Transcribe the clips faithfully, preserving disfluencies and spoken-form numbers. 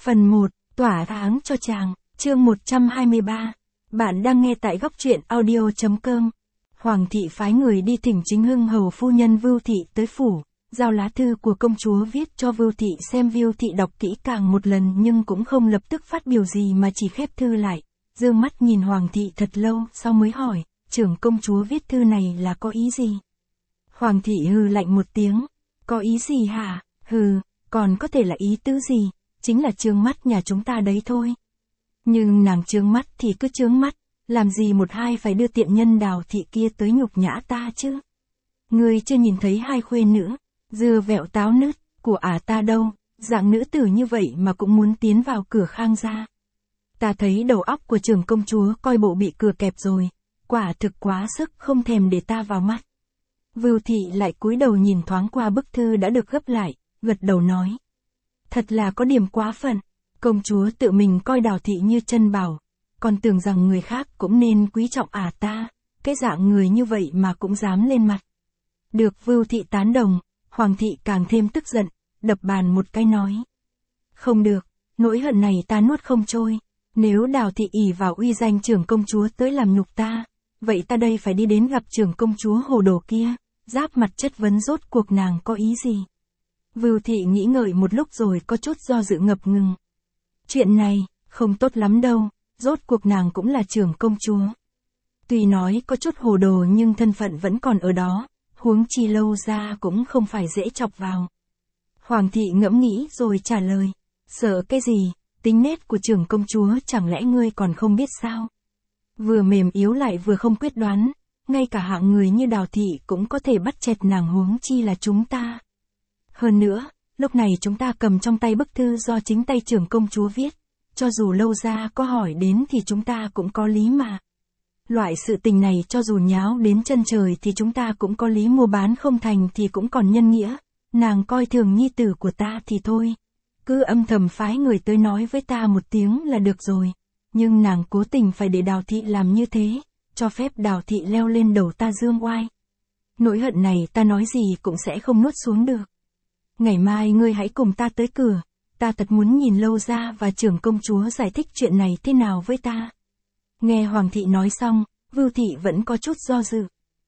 Phần một, tỏa tháng cho chàng, chương một trăm hai mươi ba. Bạn đang nghe tại góc truyện audio chấm com. Hoàng thị phái người đi thỉnh chính hưng hầu phu nhân Vưu Thị tới phủ, giao lá thư của công chúa viết cho Vưu Thị xem. Vưu Thị đọc kỹ càng một lần nhưng cũng không lập tức phát biểu gì mà chỉ khép thư lại, dương mắt nhìn Hoàng thị thật lâu sau mới hỏi, trưởng công chúa viết thư này là có ý gì? Hoàng thị hừ lạnh một tiếng, có ý gì hả? Hừ, còn có thể là ý tứ gì? Chính là trướng mắt nhà chúng ta đấy thôi. Nhưng nàng trướng mắt thì cứ trướng mắt, làm gì một hai phải đưa tiện nhân Đào Thị kia tới nhục nhã ta chứ? Ngươi chưa nhìn thấy hai khuê nữ, dưa vẹo táo nứt, của ả ta đâu, dạng nữ tử như vậy mà cũng muốn tiến vào cửa Khang gia. Ta thấy đầu óc của trưởng công chúa coi bộ bị cửa kẹp rồi, quả thực quá sức không thèm để ta vào mắt. Vưu Thị lại cúi đầu nhìn thoáng qua bức thư đã được gấp lại, gật đầu nói. Thật là có điểm quá phận, công chúa tự mình coi Đào Thị như chân bảo, còn tưởng rằng người khác cũng nên quý trọng ả ta, cái dạng người như vậy mà cũng dám lên mặt. Được Vưu Thị tán đồng, Hoàng thị càng thêm tức giận, đập bàn một cái nói. Không được, nỗi hận này ta nuốt không trôi, nếu Đào Thị ỷ vào uy danh trưởng công chúa tới làm nhục ta, vậy ta đây phải đi đến gặp trưởng công chúa hồ đồ kia, giáp mặt chất vấn rốt cuộc nàng có ý gì. Vưu Thị nghĩ ngợi một lúc rồi có chút do dự ngập ngừng. Chuyện này, không tốt lắm đâu, rốt cuộc nàng cũng là trưởng công chúa. Tuy nói có chút hồ đồ nhưng thân phận vẫn còn ở đó, huống chi Lâu ra cũng không phải dễ chọc vào. Hoàng thị ngẫm nghĩ rồi trả lời, sợ cái gì, tính nết của trưởng công chúa chẳng lẽ ngươi còn không biết sao? Vừa mềm yếu lại vừa không quyết đoán, ngay cả hạng người như Đào Thị cũng có thể bắt chẹt nàng huống chi là chúng ta. Hơn nữa, lúc này chúng ta cầm trong tay bức thư do chính tay trưởng công chúa viết, cho dù Lâu ra có hỏi đến thì chúng ta cũng có lý mà. Loại sự tình này cho dù nháo đến chân trời thì chúng ta cũng có lý, mua bán không thành thì cũng còn nhân nghĩa, nàng coi thường nhi tử của ta thì thôi. Cứ âm thầm phái người tới nói với ta một tiếng là được rồi, nhưng nàng cố tình phải để Đào Thị làm như thế, cho phép Đào Thị leo lên đầu ta dương oai. Nỗi hận này ta nói gì cũng sẽ không nuốt xuống được. Ngày mai ngươi hãy cùng ta tới cửa, ta thật muốn nhìn Lâu ra và trưởng công chúa giải thích chuyện này thế nào với ta. Nghe Hoàng thị nói xong, Vưu Thị vẫn có chút do dự.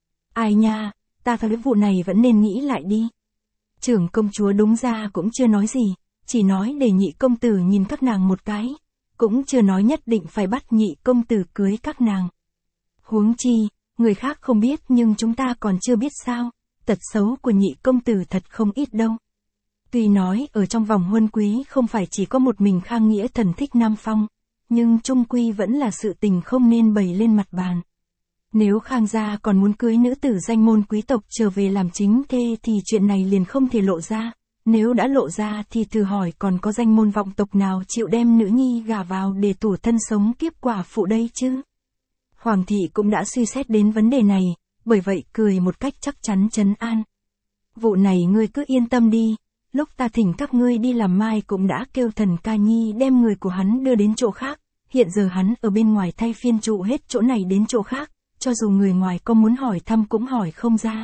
Ai nha, ta thấy vụ này vẫn nên nghĩ lại đi. Trưởng công chúa đúng ra cũng chưa nói gì, chỉ nói để nhị công tử nhìn các nàng một cái, cũng chưa nói nhất định phải bắt nhị công tử cưới các nàng. Huống chi, người khác không biết nhưng chúng ta còn chưa biết sao, tật xấu của nhị công tử thật không ít đâu. Tuy nói ở trong vòng huân quý không phải chỉ có một mình Khang Nghĩa thần thích Nam Phong, nhưng chung quy vẫn là sự tình không nên bày lên mặt bàn. Nếu Khang gia còn muốn cưới nữ tử danh môn quý tộc trở về làm chính thê thì chuyện này liền không thể lộ ra, nếu đã lộ ra thì thử hỏi còn có danh môn vọng tộc nào chịu đem nữ nhi gả vào để tủi thân sống kiếp quả phụ đây chứ. Hoàng thị cũng đã suy xét đến vấn đề này, bởi vậy cười một cách chắc chắn trấn an. Vụ này ngươi cứ yên tâm đi. Lúc ta thỉnh các ngươi đi làm mai cũng đã kêu Thần Ca Nhi đem người của hắn đưa đến chỗ khác, hiện giờ hắn ở bên ngoài thay phiên trụ hết chỗ này đến chỗ khác, cho dù người ngoài có muốn hỏi thăm cũng hỏi không ra.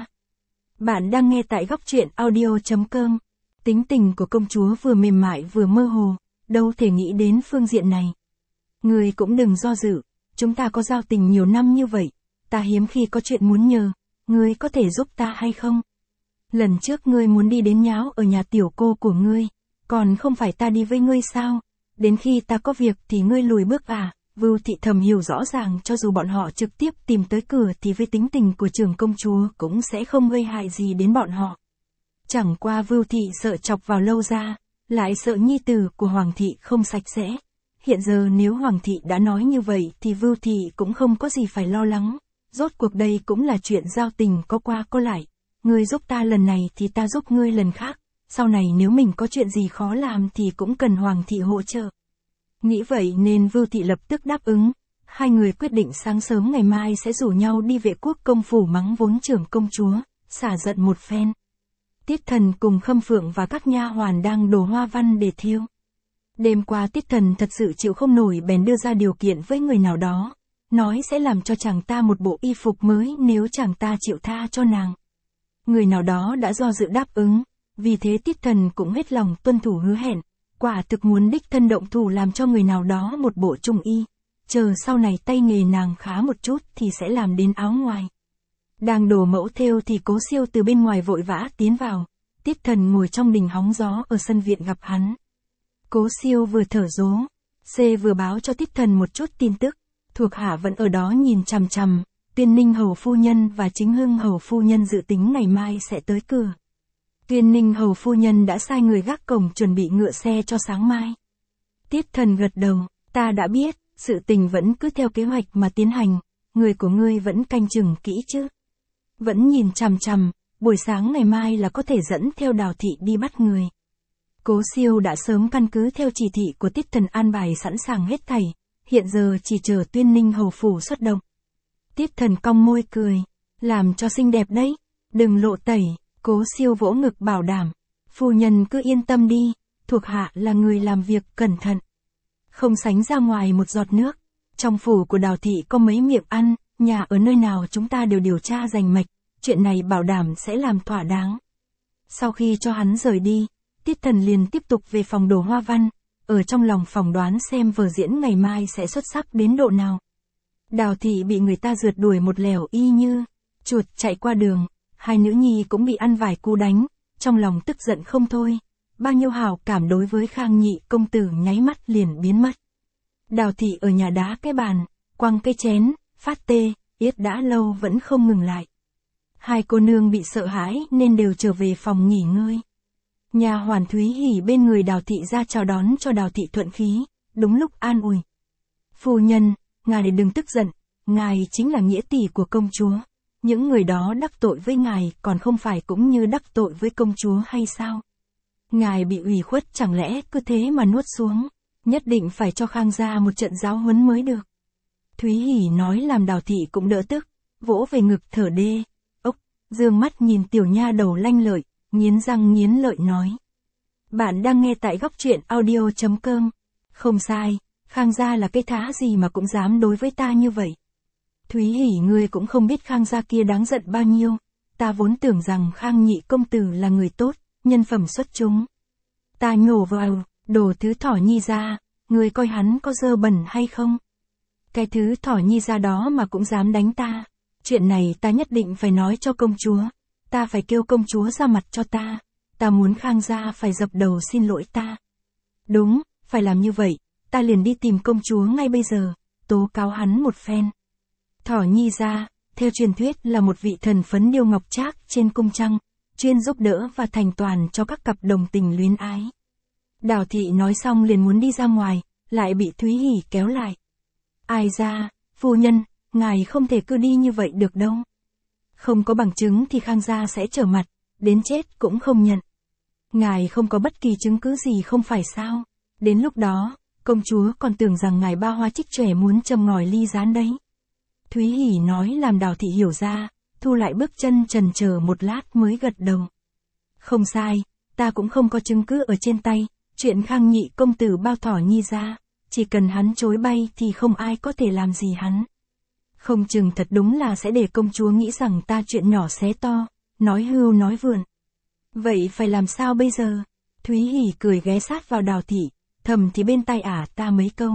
Bạn đang nghe tại góc truyện audio chấm com. Tính tình của công chúa vừa mềm mại vừa mơ hồ, đâu thể nghĩ đến phương diện này. Ngươi cũng đừng do dự, chúng ta có giao tình nhiều năm như vậy, ta hiếm khi có chuyện muốn nhờ, ngươi có thể giúp ta hay không? Lần trước ngươi muốn đi đến nháo ở nhà tiểu cô của ngươi, còn không phải ta đi với ngươi sao? Đến khi ta có việc thì ngươi lùi bước à? Vưu Thị thầm hiểu rõ ràng cho dù bọn họ trực tiếp tìm tới cửa thì với tính tình của trưởng công chúa cũng sẽ không gây hại gì đến bọn họ. Chẳng qua Vưu Thị sợ chọc vào Lâu ra, lại sợ nhi tử của Hoàng thị không sạch sẽ. Hiện giờ nếu Hoàng thị đã nói như vậy thì Vưu Thị cũng không có gì phải lo lắng. Rốt cuộc đây cũng là chuyện giao tình có qua có lại. Ngươi giúp ta lần này thì ta giúp ngươi lần khác, sau này nếu mình có chuyện gì khó làm thì cũng cần Hoàng thị hỗ trợ. Nghĩ vậy nên Vưu Thị lập tức đáp ứng, hai người quyết định sáng sớm ngày mai sẽ rủ nhau đi Vệ Quốc công phủ mắng vốn trưởng công chúa, xả giận một phen. Tiết Thần cùng Khâm Phượng và các nha hoàn đang đổ hoa văn để thiêu. Đêm qua Tiết Thần thật sự chịu không nổi bèn đưa ra điều kiện với người nào đó, nói sẽ làm cho chàng ta một bộ y phục mới nếu chàng ta chịu tha cho nàng. Người nào đó đã do dự đáp ứng, vì thế Tiết Thần cũng hết lòng tuân thủ hứa hẹn, quả thực muốn đích thân động thủ làm cho người nào đó một bộ trung y. Chờ sau này tay nghề nàng khá một chút thì sẽ làm đến áo ngoài. Đang đổ mẫu thêu thì Cố Siêu từ bên ngoài vội vã tiến vào. Tiết Thần ngồi trong đình hóng gió ở sân viện gặp hắn. Cố Siêu vừa thở dố, C vừa báo cho Tiết Thần một chút tin tức. Thuộc hạ vẫn ở đó nhìn chằm chằm, Tuyên Ninh hầu phu nhân và Chính Hưng hầu phu nhân dự tính ngày mai sẽ tới cửa. Tuyên Ninh hầu phu nhân đã sai người gác cổng chuẩn bị ngựa xe cho sáng mai. Tiết Thần gật đầu, ta đã biết, sự tình vẫn cứ theo kế hoạch mà tiến hành, người của ngươi vẫn canh chừng kỹ chứ. Vẫn nhìn chằm chằm, buổi sáng ngày mai là có thể dẫn theo Đào thị đi bắt người. Cố Siêu đã sớm căn cứ theo chỉ thị của Tiết Thần an bài sẵn sàng hết thảy, hiện giờ chỉ chờ Tuyên Ninh hầu phủ xuất động. Tiết Thần cong môi cười, làm cho xinh đẹp đấy, đừng lộ tẩy. Cố Siêu vỗ ngực bảo đảm, phu nhân cứ yên tâm đi, thuộc hạ là người làm việc cẩn thận. Không sánh ra ngoài một giọt nước, trong phủ của Đào thị có mấy miệng ăn, nhà ở nơi nào chúng ta đều điều tra rành mạch, chuyện này bảo đảm sẽ làm thỏa đáng. Sau khi cho hắn rời đi, Tiết Thần liền tiếp tục về phòng đồ hoa văn, ở trong lòng phỏng đoán xem vở diễn ngày mai sẽ xuất sắc đến độ nào. Đào thị bị người ta rượt đuổi một lèo y như chuột chạy qua đường, hai nữ nhi cũng bị ăn vài cú đánh, trong lòng tức giận không thôi, bao nhiêu hảo cảm đối với Khang nhị công tử nháy mắt liền biến mất. Đào thị ở nhà đá cái bàn, quăng cái chén, phát tê, yết đã lâu vẫn không ngừng lại. Hai cô nương bị sợ hãi nên đều trở về phòng nghỉ ngơi. Nhà hoàn Thúy Hỉ bên người Đào thị ra chào đón cho Đào thị thuận khí, đúng lúc an ủi. Phu nhân, ngài đừng tức giận, ngài chính là nghĩa tỷ của công chúa. Những người đó đắc tội với ngài còn không phải cũng như đắc tội với công chúa hay sao? Ngài bị ủy khuất chẳng lẽ cứ thế mà nuốt xuống, nhất định phải cho Khang gia một trận giáo huấn mới được. Thúy Hỉ nói làm Đào thị cũng đỡ tức, vỗ về ngực thở đê, ốc, dương mắt nhìn tiểu nha đầu lanh lợi, nghiến răng nghiến lợi nói. Bạn đang nghe tại góc truyện audio chấm com. Không sai, Khang gia là cái thá gì mà cũng dám đối với ta như vậy. Thúy Hỉ ngươi cũng không biết Khang gia kia đáng giận bao nhiêu, ta vốn tưởng rằng Khang nhị công tử là người tốt, nhân phẩm xuất chúng. Ta nhổ vào, đồ thứ thỏ nhi ra, ngươi coi hắn có dơ bẩn hay không? Cái thứ thỏ nhi ra đó mà cũng dám đánh ta, chuyện này ta nhất định phải nói cho công chúa, ta phải kêu công chúa ra mặt cho ta, ta muốn Khang gia phải dập đầu xin lỗi ta. Đúng, phải làm như vậy, ta liền đi tìm công chúa ngay bây giờ, tố cáo hắn một phen. Thỏ nhi ra, theo truyền thuyết là một vị thần phấn điêu ngọc trác trên cung trăng, chuyên giúp đỡ và thành toàn cho các cặp đồng tình luyến ái. Đào thị nói xong liền muốn đi ra ngoài, lại bị Thúy Hỉ kéo lại. Ai ra, phu nhân, ngài không thể cứ đi như vậy được đâu. Không có bằng chứng thì Khang gia sẽ trở mặt, đến chết cũng không nhận. Ngài không có bất kỳ chứng cứ gì không phải sao? Đến lúc đó, công chúa còn tưởng rằng ngài ba hoa trích trẻ muốn châm ngòi ly gián đấy. Thúy Hỉ nói làm Đào thị hiểu ra, thu lại bước chân chần chờ một lát mới gật đầu. Không sai, ta cũng không có chứng cứ ở trên tay, chuyện Khang nhị công tử bao thỏ nhi ra, chỉ cần hắn chối bay thì không ai có thể làm gì hắn. Không chừng thật đúng là sẽ để công chúa nghĩ rằng ta chuyện nhỏ xé to, nói hưu nói vượn. Vậy phải làm sao bây giờ? Thúy Hỉ cười ghé sát vào Đào thị, thầm thì bên tai ả ta mấy câu.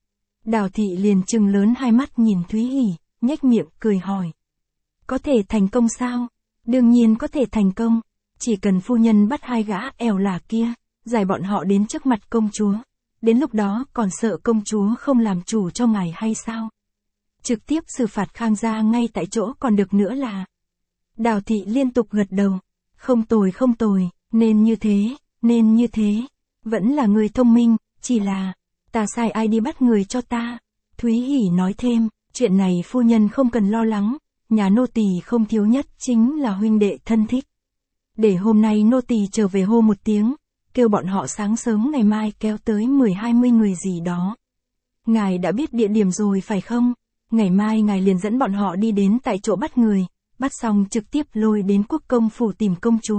Đào thị liền trừng lớn hai mắt nhìn Thúy Hỉ, nhếch miệng cười hỏi. Có thể thành công sao? Đương nhiên có thể thành công, chỉ cần phu nhân bắt hai gã ẻo lả kia, giải bọn họ đến trước mặt công chúa. Đến lúc đó còn sợ công chúa không làm chủ cho ngài hay sao? Trực tiếp xử phạt Khang gia ngay tại chỗ còn được nữa là. Đào thị liên tục gật đầu. Không tồi không tồi, nên như thế, nên như thế. Vẫn là người thông minh, chỉ là, ta sai ai đi bắt người cho ta. Thúy Hỉ nói thêm, chuyện này phu nhân không cần lo lắng, nhà nô tỳ không thiếu nhất chính là huynh đệ thân thích. Để hôm nay nô tỳ trở về hô một tiếng, kêu bọn họ sáng sớm ngày mai kéo tới mười hai mươi người gì đó. Ngài đã biết địa điểm rồi phải không? Ngày mai ngài liền dẫn bọn họ đi đến tại chỗ bắt người, bắt xong trực tiếp lôi đến quốc công phủ tìm công chúa.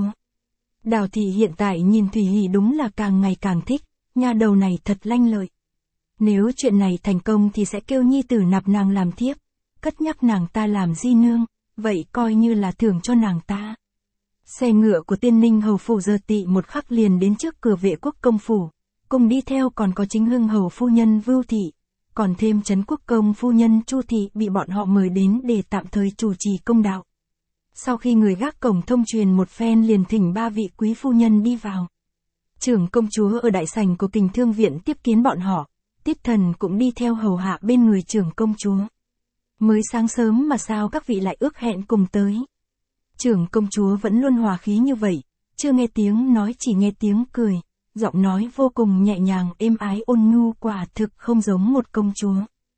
Đào thị hiện tại nhìn Thúy Hỉ đúng là càng ngày càng thích, nha đầu này thật lanh lợi. Nếu chuyện này thành công thì sẽ kêu nhi tử nạp nàng làm thiếp, cất nhắc nàng ta làm di nương, vậy coi như là thưởng cho nàng ta. Xe ngựa của Tiên Ninh hầu phủ giờ tị một khắc liền đến trước cửa vệ quốc công phủ, cùng đi theo còn có chính hưng hầu phu nhân Vưu Thị, còn thêm Trấn Quốc Công phu nhân Chu Thị bị bọn họ mời đến để tạm thời chủ trì công đạo. Sau khi người gác cổng thông truyền một phen liền thỉnh ba vị quý phu nhân đi vào. Trưởng công chúa ở đại sảnh của Kình Thương viện tiếp kiến bọn họ, Tiết Thần cũng đi theo hầu hạ bên người trưởng công chúa. Mới sáng sớm mà sao các vị lại ước hẹn cùng tới. Trưởng công chúa vẫn luôn hòa khí như vậy, chưa nghe tiếng nói chỉ nghe tiếng cười, giọng nói vô cùng nhẹ nhàng êm ái ôn nhu, quả thực không giống một công chúa.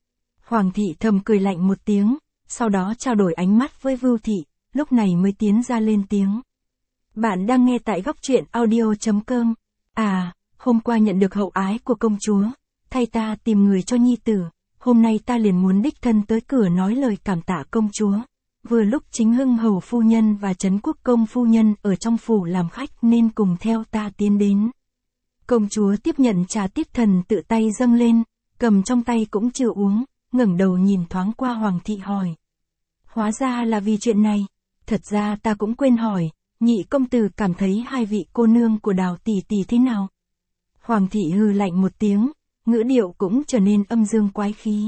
Hoàng thị thầm cười lạnh một tiếng, sau đó trao đổi ánh mắt với Vưu Thị, lúc này mới tiến ra lên tiếng. Bạn đang nghe tại góc truyện audio chấm com. À, hôm qua nhận được hậu ái của công chúa, thay ta tìm người cho nhi tử, hôm nay ta liền muốn đích thân tới cửa nói lời cảm tạ công chúa. Vừa lúc chính hưng hầu phu nhân và Trấn Quốc Công phu nhân ở trong phủ làm khách nên cùng theo ta tiến đến. Công chúa tiếp nhận trà Tiết Thần tự tay dâng lên, cầm trong tay cũng chưa uống, ngẩng đầu nhìn thoáng qua Hoàng thị hỏi. Hóa ra là vì chuyện này, thật ra ta cũng quên hỏi, nhị công tử cảm thấy hai vị cô nương của Đào tỷ tỷ thế nào? Hoàng thị hừ lạnh một tiếng, ngữ điệu cũng trở nên âm dương quái khí.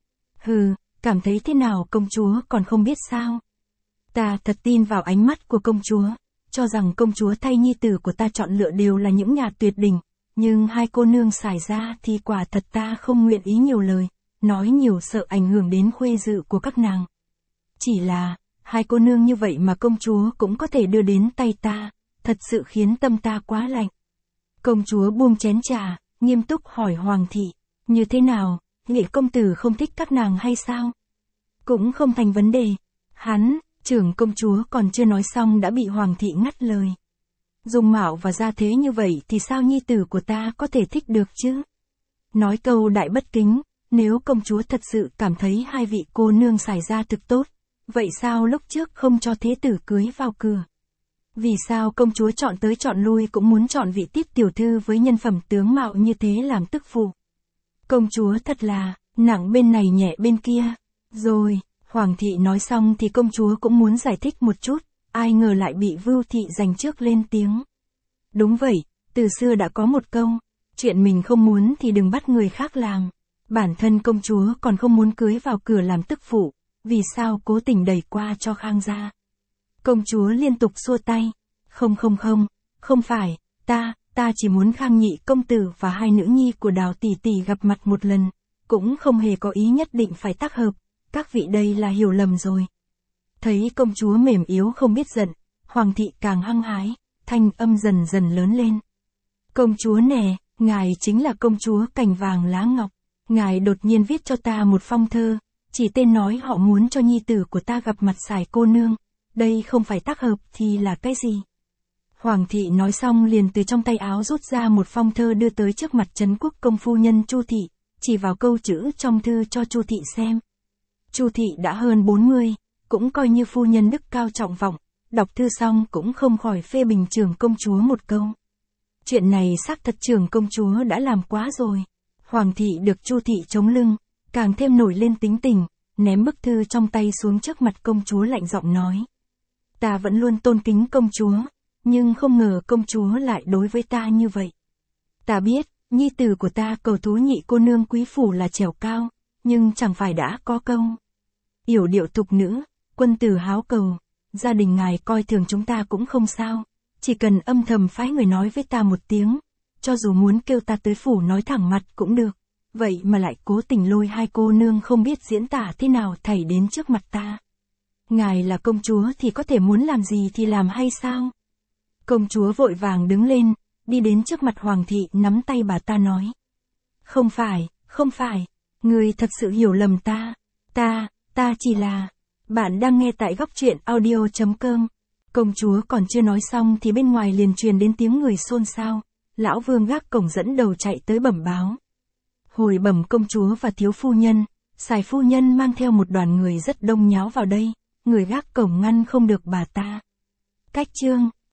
Hừ, cảm thấy thế nào công chúa còn không biết sao? Ta thật tin vào ánh mắt của công chúa, cho rằng công chúa thay nhi tử của ta chọn lựa đều là những nhà tuyệt đỉnh, nhưng hai cô nương xài ra thì quả thật ta không nguyện ý nhiều lời, nói nhiều sợ ảnh hưởng đến khuê dự của các nàng. Chỉ là, hai cô nương như vậy mà công chúa cũng có thể đưa đến tay ta, thật sự khiến tâm ta quá lạnh. Công chúa buông chén trà, nghiêm túc hỏi Hoàng thị, như thế nào, Nghị công tử không thích các nàng hay sao? Cũng không thành vấn đề. Hắn, trưởng công chúa còn chưa nói xong đã bị Hoàng thị ngắt lời. Dung mạo và gia thế như vậy thì sao nhi tử của ta có thể thích được chứ? Nói câu đại bất kính, nếu công chúa thật sự cảm thấy hai vị cô nương xài ra thực tốt, vậy sao lúc trước không cho thế tử cưới vào cửa? Vì sao công chúa chọn tới chọn lui cũng muốn chọn vị Tiết tiểu thư với nhân phẩm tướng mạo như thế làm tức phụ? Công chúa thật là, nặng bên này nhẹ bên kia. Rồi, Hoàng thị nói xong thì công chúa cũng muốn giải thích một chút, ai ngờ lại bị Vưu Thị giành trước lên tiếng. Đúng vậy, từ xưa đã có một câu, chuyện mình không muốn thì đừng bắt người khác làm. Bản thân công chúa còn không muốn cưới vào cửa làm tức phụ, vì sao cố tình đẩy qua cho Khang gia? Công chúa liên tục xua tay. Không không không, không phải, ta, ta chỉ muốn Khang nhị công tử và hai nữ nhi của Đào tỷ tỷ gặp mặt một lần, cũng không hề có ý nhất định phải tác hợp, các vị đây là hiểu lầm rồi. Thấy công chúa mềm yếu không biết giận, Hoàng thị càng hăng hái, thanh âm dần dần lớn lên. Công chúa nè, ngài chính là công chúa cành vàng lá ngọc, ngài đột nhiên viết cho ta một phong thơ, chỉ tên nói họ muốn cho nhi tử của ta gặp mặt Sài cô nương, đây không phải tác hợp thì là cái gì? Hoàng thị nói xong liền từ trong tay áo rút ra một phong thơ đưa tới trước mặt Trấn Quốc Công phu nhân Chu Thị, chỉ vào câu chữ trong thư cho Chu Thị xem. Chu Thị đã hơn bốn mươi, cũng coi như phu nhân đức cao trọng vọng, đọc thư xong cũng không khỏi phê bình trưởng công chúa một câu. Chuyện này xác thật trưởng công chúa đã làm quá rồi. Hoàng thị được Chu Thị chống lưng, càng thêm nổi lên tính tình, ném bức thư trong tay xuống trước mặt công chúa lạnh giọng nói. Ta vẫn luôn tôn kính công chúa, nhưng không ngờ công chúa lại đối với ta như vậy. Ta biết, nhi tử của ta cầu thú nhị cô nương quý phủ là trèo cao, nhưng chẳng phải đã có câu. Yểu điệu thục nữ, quân tử háo cầu, gia đình ngài coi thường chúng ta cũng không sao, chỉ cần âm thầm phái người nói với ta một tiếng, cho dù muốn kêu ta tới phủ nói thẳng mặt cũng được, vậy mà lại cố tình lôi hai cô nương không biết diễn tả thế nào thảy đến trước mặt ta. Ngài là công chúa thì có thể muốn làm gì thì làm hay sao? Công chúa vội vàng đứng lên, đi đến trước mặt Hoàng thị nắm tay bà ta nói. Không phải, không phải, người thật sự hiểu lầm ta, ta, ta chỉ là... Bạn đang nghe tại góc truyện audio chấm com. Công chúa còn chưa nói xong thì bên ngoài liền truyền đến tiếng người xôn xao, lão vương gác cổng dẫn đầu chạy tới bẩm báo. Hồi bẩm công chúa và thiếu phu nhân, Sài phu nhân mang theo một đoàn người rất đông nháo vào đây, người gác cổng ngăn không được bà ta. Cách chương